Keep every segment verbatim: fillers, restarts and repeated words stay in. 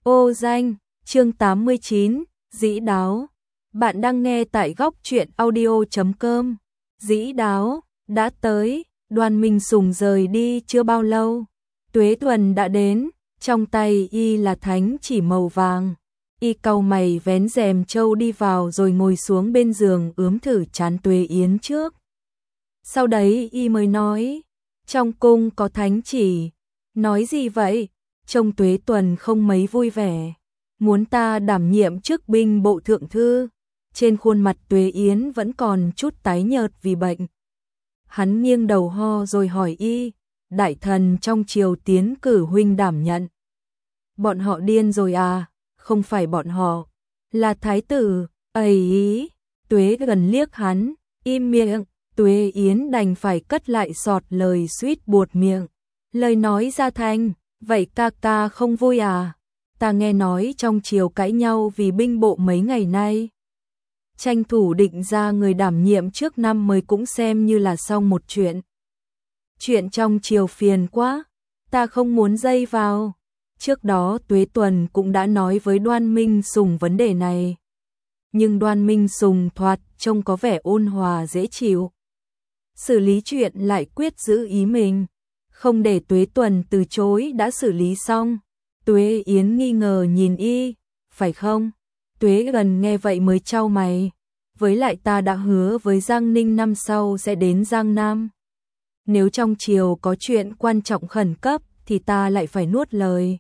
Ô danh, chương tám mươi chín, Dĩ Đáo. Bạn đang nghe tại góc truyện audio chấm com. Dĩ Đáo, đã tới, Đoàn Minh Sùng rời đi chưa bao lâu. Tuế Tuần đã đến, trong tay y là thánh chỉ màu vàng. Y cau mày vén rèm trâu đi vào rồi ngồi xuống bên giường ướm thử trán Tuế Yến trước. Sau đấy y mới nói, trong cung có thánh chỉ. Nói gì vậy? Trông Tuế Tuần không mấy vui vẻ. Muốn ta đảm nhiệm chức binh bộ thượng thư. Trên khuôn mặt Tuế Yến vẫn còn chút tái nhợt vì bệnh. Hắn nghiêng đầu ho rồi hỏi y, đại thần trong triều tiến cử huynh đảm nhận. Bọn họ điên rồi à? Không phải bọn họ, là thái tử. Ấy ý, Tuế gần liếc hắn, im miệng. Tuế Yến đành phải cất lại sọt lời suýt buột miệng. Lời nói ra thành, vậy ca ca không vui à? Ta nghe nói trong triều cãi nhau vì binh bộ mấy ngày nay. Tranh thủ định ra người đảm nhiệm trước năm mới cũng xem như là xong một chuyện. Chuyện trong triều phiền quá, ta không muốn dây vào. Trước đó Tuế Tuần cũng đã nói với Đoan Minh Sùng vấn đề này. Nhưng Đoan Minh Sùng thoạt trông có vẻ ôn hòa dễ chịu. Xử lý chuyện lại quyết giữ ý mình. Không để Tuế Tuần từ chối đã xử lý xong. Tuế Yến nghi ngờ nhìn y, phải không? Tuế Gần nghe vậy mới chau mày. Với lại ta đã hứa với Giang Ninh năm sau sẽ đến Giang Nam. Nếu trong triều có chuyện quan trọng khẩn cấp thì ta lại phải nuốt lời.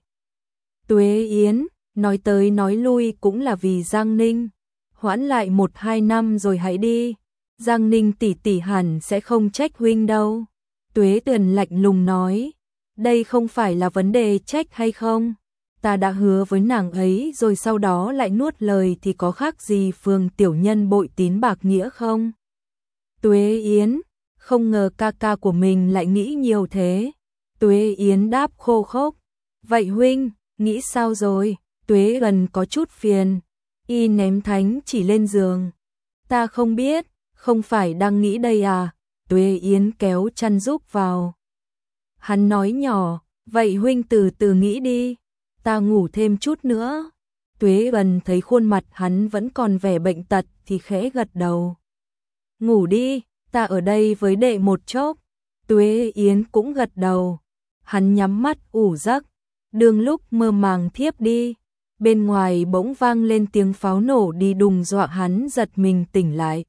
Tuế Yến, nói tới nói lui cũng là vì Giang Ninh. Hoãn lại một hai năm rồi hãy đi. Giang Ninh tỷ tỷ hẳn sẽ không trách huynh đâu. Tuế Tuần lạnh lùng nói, đây không phải là vấn đề trách hay không. Ta đã hứa với nàng ấy rồi sau đó lại nuốt lời thì có khác gì Phương tiểu nhân bội tín bạc nghĩa không? Tuế Yến, không ngờ ca ca của mình lại nghĩ nhiều thế. Tuế Yến đáp khô khốc, vậy huynh, nghĩ sao rồi? Tuế Gần có chút phiền, y ném thánh chỉ lên giường. Ta không biết, không phải đang nghĩ đây à? Tuế Yến kéo chăn giúp vào. Hắn nói nhỏ, vậy huynh từ từ nghĩ đi, ta ngủ thêm chút nữa. Tuế Gần thấy khuôn mặt hắn vẫn còn vẻ bệnh tật thì khẽ gật đầu. Ngủ đi, ta ở đây với đệ một chốc. Tuế Yến cũng gật đầu. Hắn nhắm mắt ủ giấc, đương lúc mơ màng thiếp đi. Bên ngoài bỗng vang lên tiếng pháo nổ đi đùng dọa hắn giật mình tỉnh lại.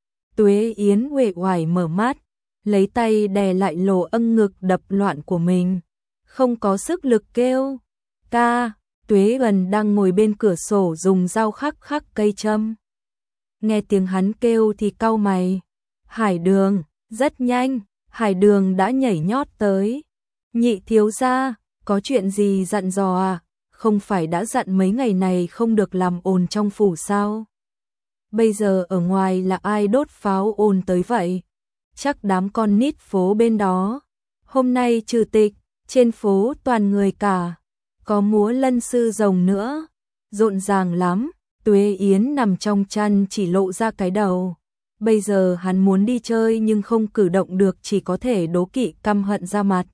Tuế Yến uể oải mở mắt, lấy tay đè lại lỗ âng ngực đập loạn của mình. Không có sức lực kêu. Ca, Tuế Gần đang ngồi bên cửa sổ dùng dao khắc khắc cây châm. Nghe tiếng hắn kêu thì cau mày. Hải Đường, rất nhanh, Hải Đường đã nhảy nhót tới. Nhị thiếu gia, có chuyện gì dặn dò à? Không phải đã dặn mấy ngày này không được làm ồn trong phủ sao? Bây giờ ở ngoài là ai đốt pháo ồn tới vậy? Chắc đám con nít phố bên đó. Hôm nay trừ tịch, trên phố toàn người cả. Có múa lân sư rồng nữa. Rộn ràng lắm. Tuế Yến nằm trong chăn chỉ lộ ra cái đầu. Bây giờ hắn muốn đi chơi nhưng không cử động được, chỉ có thể đố kỵ căm hận ra mặt.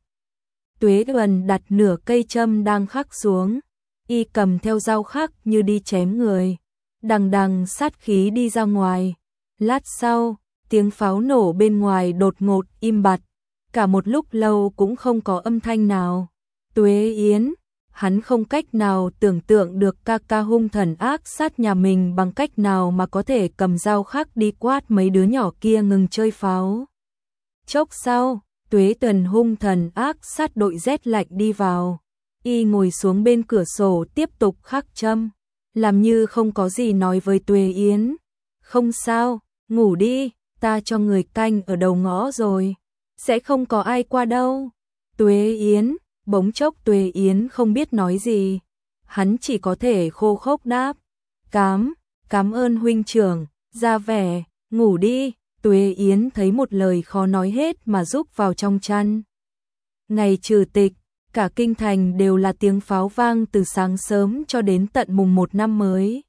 Tuế Gần đặt nửa cây châm đang khắc xuống. Y cầm theo dao khắc như đi chém người. Đằng đằng sát khí đi ra ngoài. Lát sau, tiếng pháo nổ bên ngoài đột ngột im bặt. Cả một lúc lâu cũng không có âm thanh nào. Tuế Yến, hắn không cách nào tưởng tượng được ca ca hung thần ác sát nhà mình bằng cách nào mà có thể cầm dao khắc đi quát mấy đứa nhỏ kia ngừng chơi pháo. Chốc sau, Tuế Tuần hung thần ác sát đội rét lạnh đi vào. Y ngồi xuống bên cửa sổ tiếp tục khắc châm. Làm như không có gì nói với Tuế Yến. Không sao, ngủ đi, ta cho người canh ở đầu ngõ rồi. Sẽ không có ai qua đâu. Tuế Yến, bỗng chốc Tuế Yến không biết nói gì. Hắn chỉ có thể khô khốc đáp. Cám, cám ơn huynh trưởng, ra vẻ, ngủ đi. Tuế Yến thấy một lời khó nói hết mà rúc vào trong chăn. Ngày trừ tịch, cả kinh thành đều là tiếng pháo vang từ sáng sớm cho đến tận mùng một năm mới.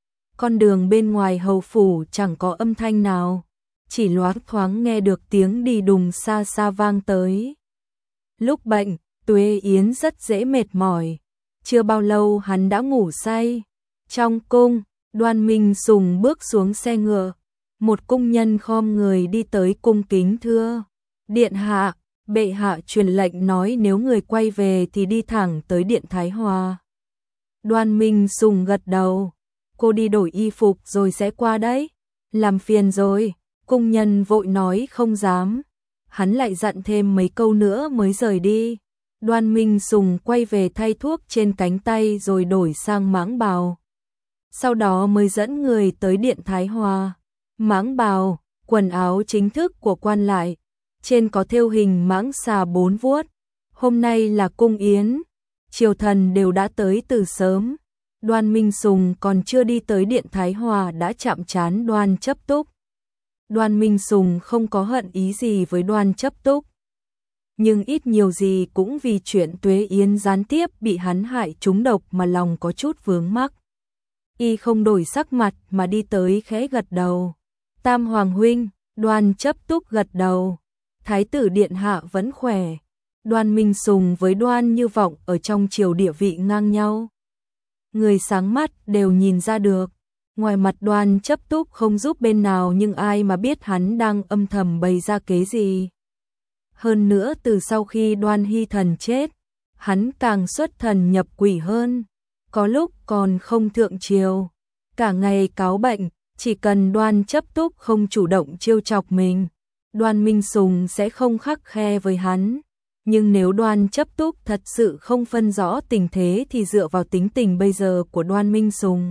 Con đường bên ngoài hầu phủ chẳng có âm thanh nào, chỉ loáng thoáng nghe được tiếng đi đùng xa xa vang tới. Lúc bệnh, Tuế Yến rất dễ mệt mỏi, chưa bao lâu hắn đã ngủ say. Trong cung, Đoan Minh Sùng bước xuống xe ngựa, một cung nhân khom người đi tới cung kính thưa: Điện hạ, bệ hạ truyền lệnh nói nếu người quay về thì đi thẳng tới điện Thái Hòa. Đoan Minh Sùng gật đầu: Cô đi đổi y phục rồi sẽ qua đấy. Làm phiền rồi. Cung nhân vội nói không dám. Hắn lại dặn thêm mấy câu nữa mới rời đi. Đoan Minh Sùng quay về thay thuốc trên cánh tay rồi đổi sang mãng bào. Sau đó mới dẫn người tới điện Thái Hòa. Mãng bào, quần áo chính thức của quan lại, trên có thêu hình mãng xà bốn vuốt. Hôm nay là cung yến, triều thần đều đã tới từ sớm. Đoan Minh Sùng còn chưa đi tới điện Thái Hòa đã chạm trán Đoan Chấp Túc. Đoan Minh Sùng không có hận ý gì với Đoan Chấp Túc, nhưng ít nhiều gì cũng vì chuyện Tuế Yến gián tiếp bị hắn hại trúng độc mà lòng có chút vướng mắc. Y không đổi sắc mặt mà đi tới khẽ gật đầu. Tam Hoàng huynh. Đoan Chấp Túc gật đầu. Thái tử điện hạ vẫn khỏe. Đoan Minh Sùng với Đoan Như Vọng ở trong triều địa vị ngang nhau. Người sáng mắt đều nhìn ra được. Ngoài mặt Đoan Chấp Túc không giúp bên nào nhưng ai mà biết hắn đang âm thầm bày ra kế gì. Hơn nữa từ sau khi Đoan Hy Thần chết, hắn càng xuất thần nhập quỷ hơn. Có lúc còn không thượng triều, cả ngày cáo bệnh, chỉ cần Đoan Chấp Túc không chủ động trêu chọc mình, Đoan Minh Sùng sẽ không khắt khe với hắn. Nhưng nếu Đoan Chấp Túc thật sự không phân rõ tình thế thì dựa vào tính tình bây giờ của Đoan Minh Sùng,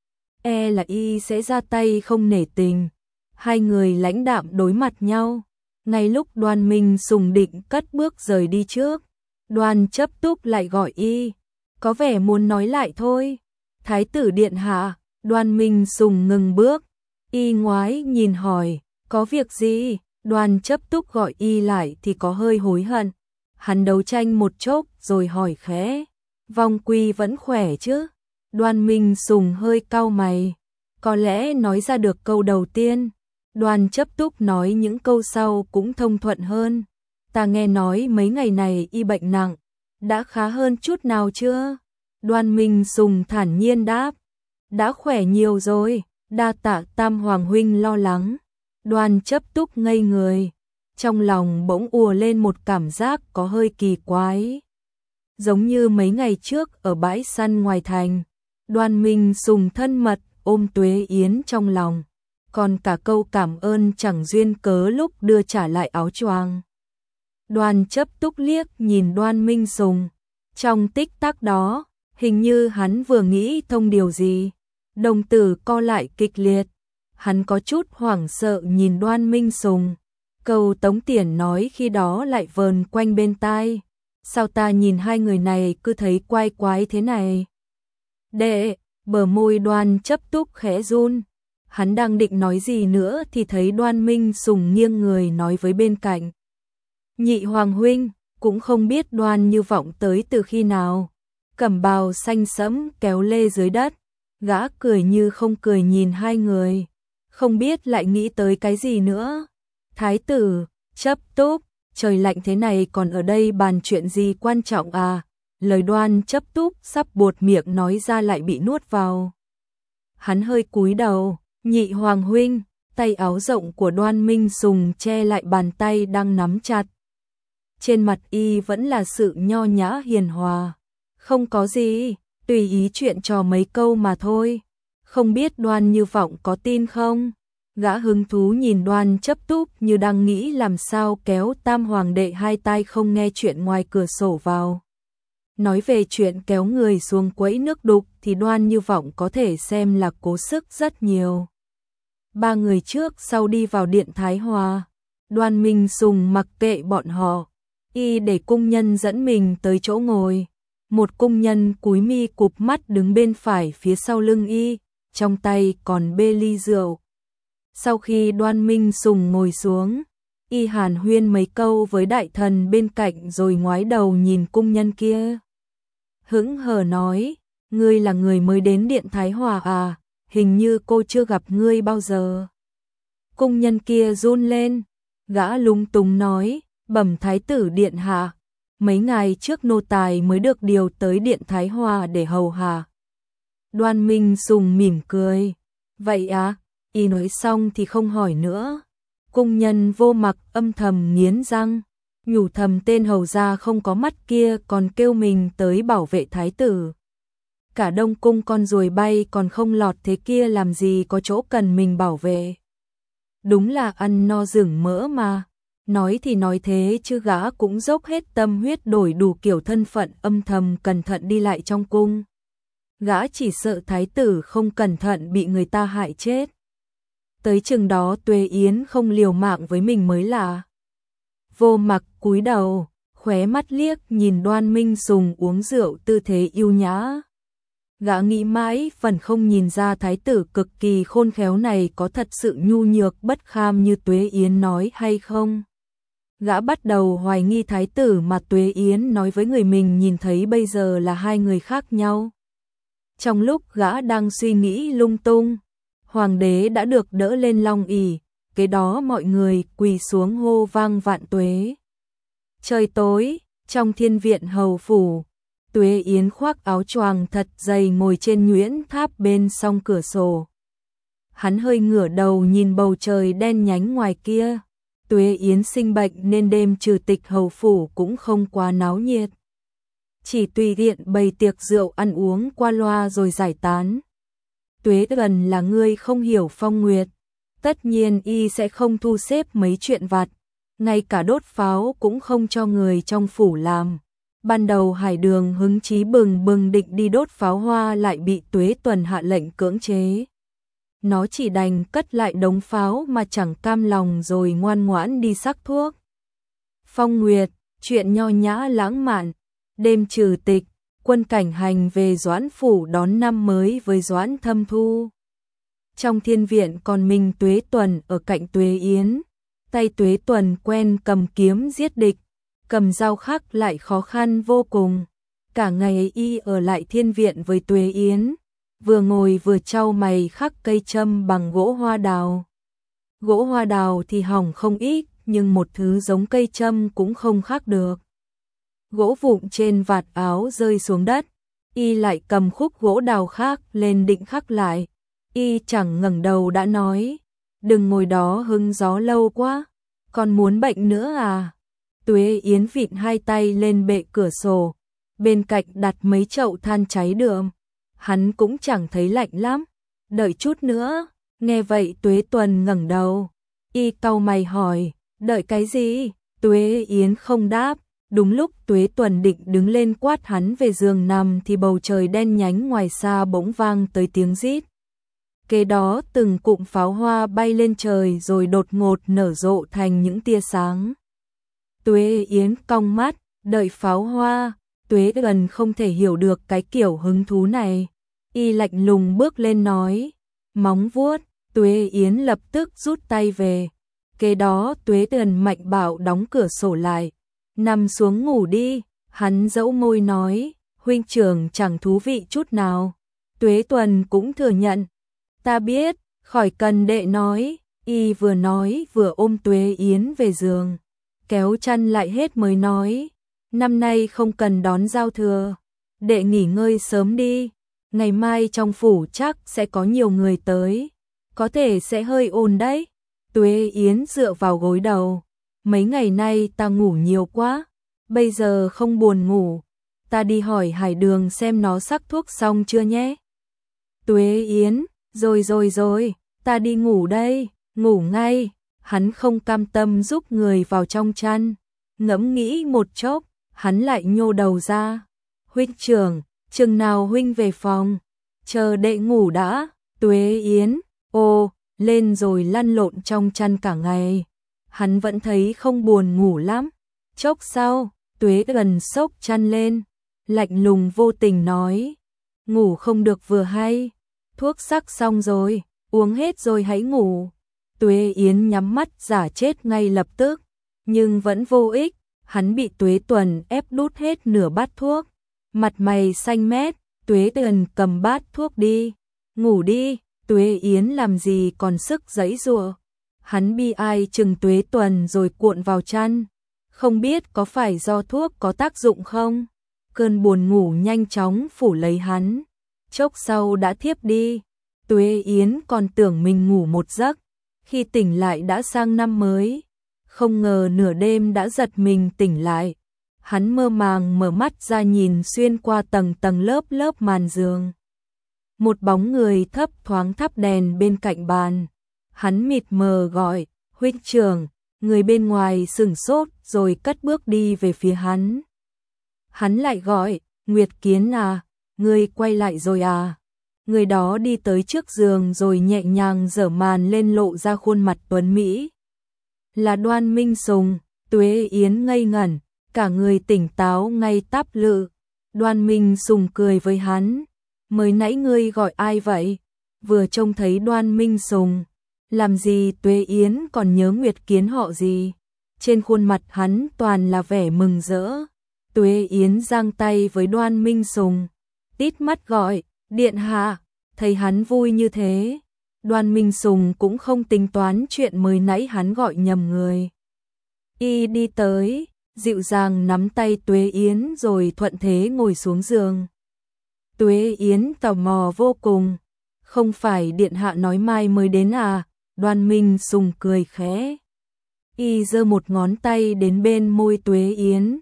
e là y sẽ ra tay không nể tình. Hai người lãnh đạm đối mặt nhau. Ngay lúc Đoan Minh Sùng định cất bước rời đi trước, Đoan Chấp Túc lại gọi y, có vẻ muốn nói lại thôi. Thái tử điện hạ. Đoan Minh Sùng ngừng bước, y ngoái nhìn hỏi, có việc gì? Đoan Chấp Túc gọi y lại thì có hơi hối hận. Hắn đấu tranh một chốc rồi hỏi khẽ, Vong Quy vẫn khỏe chứ? Đoan Minh Sùng hơi cau mày, có lẽ nói ra được câu đầu tiên. Đoan Chấp Túc nói những câu sau cũng thông thuận hơn. Ta nghe nói mấy ngày này y bệnh nặng, đã khá hơn chút nào chưa? Đoan Minh Sùng thản nhiên đáp, đã khỏe nhiều rồi, đa tạ Tam Hoàng huynh lo lắng. Đoan Chấp Túc ngây người, trong lòng bỗng ùa lên một cảm giác có hơi kỳ quái. Giống như mấy ngày trước ở bãi săn ngoài thành, Đoan Minh Sùng thân mật ôm Tuế Yến trong lòng, còn cả câu cảm ơn chẳng duyên cớ lúc đưa trả lại áo choàng. Đoan Chấp Túc liếc nhìn Đoan Minh Sùng, trong tích tắc đó, hình như hắn vừa nghĩ thông điều gì, đồng tử co lại kịch liệt. Hắn có chút hoảng sợ nhìn Đoan Minh Sùng, câu Tống Tiền nói khi đó lại vờn quanh bên tai. Sao ta nhìn hai người này cứ thấy quái quái thế này? Đệ, bờ môi Đoan Chấp Túc khẽ run. Hắn đang định nói gì nữa thì thấy Đoan Minh Sùng nghiêng người nói với bên cạnh, Nhị Hoàng huynh. Cũng không biết Đoan Như Vọng tới từ khi nào, cẩm bào xanh sẫm kéo lê dưới đất, gã cười như không cười nhìn hai người, không biết lại nghĩ tới cái gì nữa. Thái tử, Chấp Túc, trời lạnh thế này còn ở đây bàn chuyện gì quan trọng à? Lời Đoan Chấp Túc sắp buột miệng nói ra lại bị nuốt vào. Hắn hơi cúi đầu, Nhị Hoàng huynh. Tay áo rộng của Đoan Minh Sùng che lại bàn tay đang nắm chặt. Trên mặt y vẫn là sự nho nhã hiền hòa. Không có gì, tùy ý chuyện trò mấy câu mà thôi. Không biết Đoan Như Vọng có tin không? Gã hứng thú nhìn Đoan Chấp Túc như đang nghĩ làm sao kéo Tam Hoàng đệ hai tai không nghe chuyện ngoài cửa sổ vào. Nói về chuyện kéo người xuống quẫy nước đục thì Đoan Như Vọng có thể xem là cố sức rất nhiều. Ba người trước sau đi vào điện Thái Hòa, Đoan Minh Sùng mặc kệ bọn họ, y để cung nhân dẫn mình tới chỗ ngồi. Một cung nhân cúi mi cụp mắt đứng bên phải phía sau lưng y, trong tay còn bê ly rượu. Sau khi Đoan Minh Sùng ngồi xuống, y hàn huyên mấy câu với đại thần bên cạnh rồi ngoái đầu nhìn cung nhân kia. Hững hờ nói, ngươi là người mới đến điện Thái Hòa à? Hình như cô chưa gặp ngươi bao giờ. Cung nhân kia run lên, gã lúng túng nói, bẩm thái tử điện hạ, mấy ngày trước nô tài mới được điều tới Điện Thái Hòa để hầu hạ. Đoan Minh Sùng mỉm cười. Vậy à? Y nói xong thì không hỏi nữa. Cung nhân Vô Mặc âm thầm nghiến răng, nhủ thầm tên hầu gia không có mắt kia còn kêu mình tới bảo vệ thái tử. Cả Đông Cung con ruồi bay còn không lọt thế kia làm gì có chỗ cần mình bảo vệ. Đúng là ăn no rừng mỡ mà. Nói thì nói thế chứ gã cũng dốc hết tâm huyết đổi đủ kiểu thân phận âm thầm cẩn thận đi lại trong cung. Gã chỉ sợ thái tử không cẩn thận bị người ta hại chết. Tới chừng đó Tuế Yến không liều mạng với mình mới lạ. Vô Mặc cúi đầu, khóe mắt liếc nhìn Đoan Minh Sùng uống rượu tư thế yêu nhã. Gã nghĩ mãi phần không nhìn ra thái tử cực kỳ khôn khéo này có thật sự nhu nhược bất kham như Tuế Yến nói hay không. Gã bắt đầu hoài nghi thái tử mà Tuế Yến nói với người mình nhìn thấy bây giờ là hai người khác nhau. Trong lúc gã đang suy nghĩ lung tung, hoàng đế đã được đỡ lên long ỷ, kế đó mọi người quỳ xuống hô vang vạn tuế. Trời tối, trong thiên viện hầu phủ, Tuế Yến khoác áo choàng thật dày ngồi trên nhuyễn tháp bên song cửa sổ. Hắn hơi ngửa đầu nhìn bầu trời đen nhánh ngoài kia. Tuế Yến sinh bệnh nên đêm trừ tịch hầu phủ cũng không quá náo nhiệt. Chỉ tùy tiện bày tiệc rượu ăn uống qua loa rồi giải tán. Tuế Gần là người không hiểu phong nguyệt, tất nhiên y sẽ không thu xếp mấy chuyện vặt, ngay cả đốt pháo cũng không cho người trong phủ làm. Ban đầu Hải Đường hứng chí bừng bừng định đi đốt pháo hoa lại bị Tuế Tuần hạ lệnh cưỡng chế. Nó chỉ đành cất lại đống pháo mà chẳng cam lòng rồi ngoan ngoãn đi sắc thuốc. Phong nguyệt, chuyện nho nhã lãng mạn, đêm trừ tịch, quân cảnh hành về Doãn phủ đón năm mới với Doãn Thâm Thu. Trong thiên viện còn mình Tuế Tuần ở cạnh Tuế Yến, tay Tuế Tuần quen cầm kiếm giết địch, cầm dao khắc lại khó khăn vô cùng. Cả ngày ấy y ở lại thiên viện với Tuế Yến, vừa ngồi vừa trau mày khắc cây châm bằng gỗ hoa đào. Gỗ hoa đào thì hỏng không ít, nhưng một thứ giống cây châm cũng không khắc được. Gỗ vụn trên vạt áo rơi xuống đất, y lại cầm khúc gỗ đào khác lên định khắc lại. Y chẳng ngẩng đầu đã nói, đừng ngồi đó hứng gió lâu quá, còn muốn bệnh nữa à? Tuế Yến vịn hai tay lên bệ cửa sổ, bên cạnh đặt mấy chậu than cháy đượm. Hắn cũng chẳng thấy lạnh lắm, đợi chút nữa. Nghe vậy Tuế Tuần ngẩng đầu, y cau mày hỏi, đợi cái gì? Tuế Yến không đáp. Đúng lúc Tuế Tuần định đứng lên quát hắn về giường nằm thì bầu trời đen nhánh ngoài xa bỗng vang tới tiếng rít. Kế đó từng cụm pháo hoa bay lên trời rồi đột ngột nở rộ thành những tia sáng. Tuế Yến cong mắt, đợi pháo hoa. Tuế Gần không thể hiểu được cái kiểu hứng thú này. Y lạnh lùng bước lên nói, móng vuốt. Tuế Yến lập tức rút tay về. Kế đó Tuế Gần mạnh bạo đóng cửa sổ lại. Nằm xuống ngủ đi. Hắn dẫu môi nói, huynh trưởng chẳng thú vị chút nào. Tuế Tuần cũng thừa nhận, ta biết, khỏi cần đệ nói. Y vừa nói vừa ôm Tuế Yến về giường, kéo chăn lại hết mới nói, năm nay không cần đón giao thừa, đệ nghỉ ngơi sớm đi, ngày mai trong phủ chắc sẽ có nhiều người tới, có thể sẽ hơi ồn đấy. Tuế Yến dựa vào gối đầu, mấy ngày nay ta ngủ nhiều quá, bây giờ không buồn ngủ, ta đi hỏi Hải Đường xem nó sắc thuốc xong chưa nhé. Tuế Yến, rồi rồi rồi, ta đi ngủ đây, ngủ ngay. Hắn không cam tâm giúp người vào trong chăn, ngẫm nghĩ một chốc, hắn lại nhô đầu ra. Huynh trưởng, chừng nào huynh về phòng, chờ đệ ngủ đã. Tuế Yến, ô, lên rồi lăn lộn trong chăn cả ngày. Hắn vẫn thấy không buồn ngủ lắm. Chốc sau, Tuế Gần xốc chăn lên, lạnh lùng vô tình nói, ngủ không được vừa hay, thuốc sắc xong rồi, uống hết rồi hãy ngủ. Tuế Yến nhắm mắt giả chết ngay lập tức, nhưng vẫn vô ích, hắn bị Tuế Tuần ép đút hết nửa bát thuốc, mặt mày xanh mét. Tuế Tuần cầm bát thuốc đi, ngủ đi. Tuế Yến làm gì còn sức giãy giụa, hắn bi ai chừng Tuế Tuần rồi cuộn vào chăn, Không biết có phải do thuốc có tác dụng không? Cơn buồn ngủ nhanh chóng phủ lấy hắn, chốc sau đã thiếp đi. Tuế Yến còn tưởng mình ngủ một giấc, khi tỉnh lại đã sang năm mới. Không ngờ nửa đêm đã giật mình tỉnh lại. Hắn mơ màng mở mắt ra nhìn xuyên qua tầng tầng lớp lớp màn giường. Một bóng người thấp thoáng thắp đèn bên cạnh bàn. Hắn mịt mờ gọi, huynh trưởng, người bên ngoài sửng sốt rồi cất bước đi về phía hắn. Hắn lại gọi, Nguyệt Kiến à, ngươi quay lại rồi à. Người đó đi tới trước giường rồi nhẹ nhàng giở màn lên lộ ra khuôn mặt tuấn Mỹ. Là Đoan Minh Sùng. Tuế Yến ngây ngẩn, cả người tỉnh táo ngay tắp lự. Đoan Minh Sùng cười với hắn, mới nãy ngươi gọi ai vậy? Vừa trông thấy Đoan Minh Sùng, làm gì Tuế Yến còn nhớ Nguyệt Kiến họ gì? Trên khuôn mặt hắn toàn là vẻ mừng rỡ. Tuế Yến giang tay với Đoan Minh Sùng, tít mắt gọi, điện hạ. Thấy hắn vui như thế, Đoan Minh Sùng cũng không tính toán chuyện mới nãy hắn gọi nhầm người. Y đi tới, dịu dàng nắm tay Tuế Yến rồi thuận thế ngồi xuống giường. Tuế Yến tò mò vô cùng, không phải điện hạ nói mai mới đến à? Đoan Minh Sùng cười khẽ. Y giơ một ngón tay đến bên môi Tuế Yến.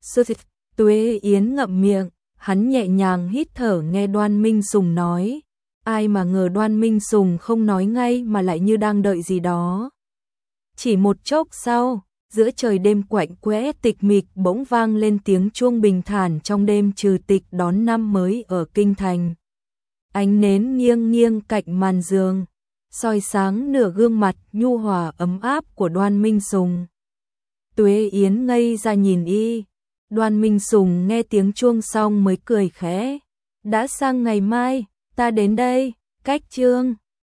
Tuế Yến ngậm miệng, hắn nhẹ nhàng hít thở nghe Đoan Minh Sùng nói. Ai mà ngờ Đoan Minh Sùng không nói ngay mà lại như đang đợi gì đó. Chỉ một chốc sau, giữa trời đêm quạnh quẽ tịch mịch bỗng vang lên tiếng chuông bình thản trong đêm trừ tịch đón năm mới ở kinh thành. Ánh nến nghiêng nghiêng cạnh màn giường, soi sáng nửa gương mặt nhu hòa ấm áp của Đoan Minh Sùng. Tuế Yến ngây ra nhìn y. Đoan Minh Sùng nghe tiếng chuông xong mới cười khẽ. Đã sang ngày mai, ta đến đây, cách chương.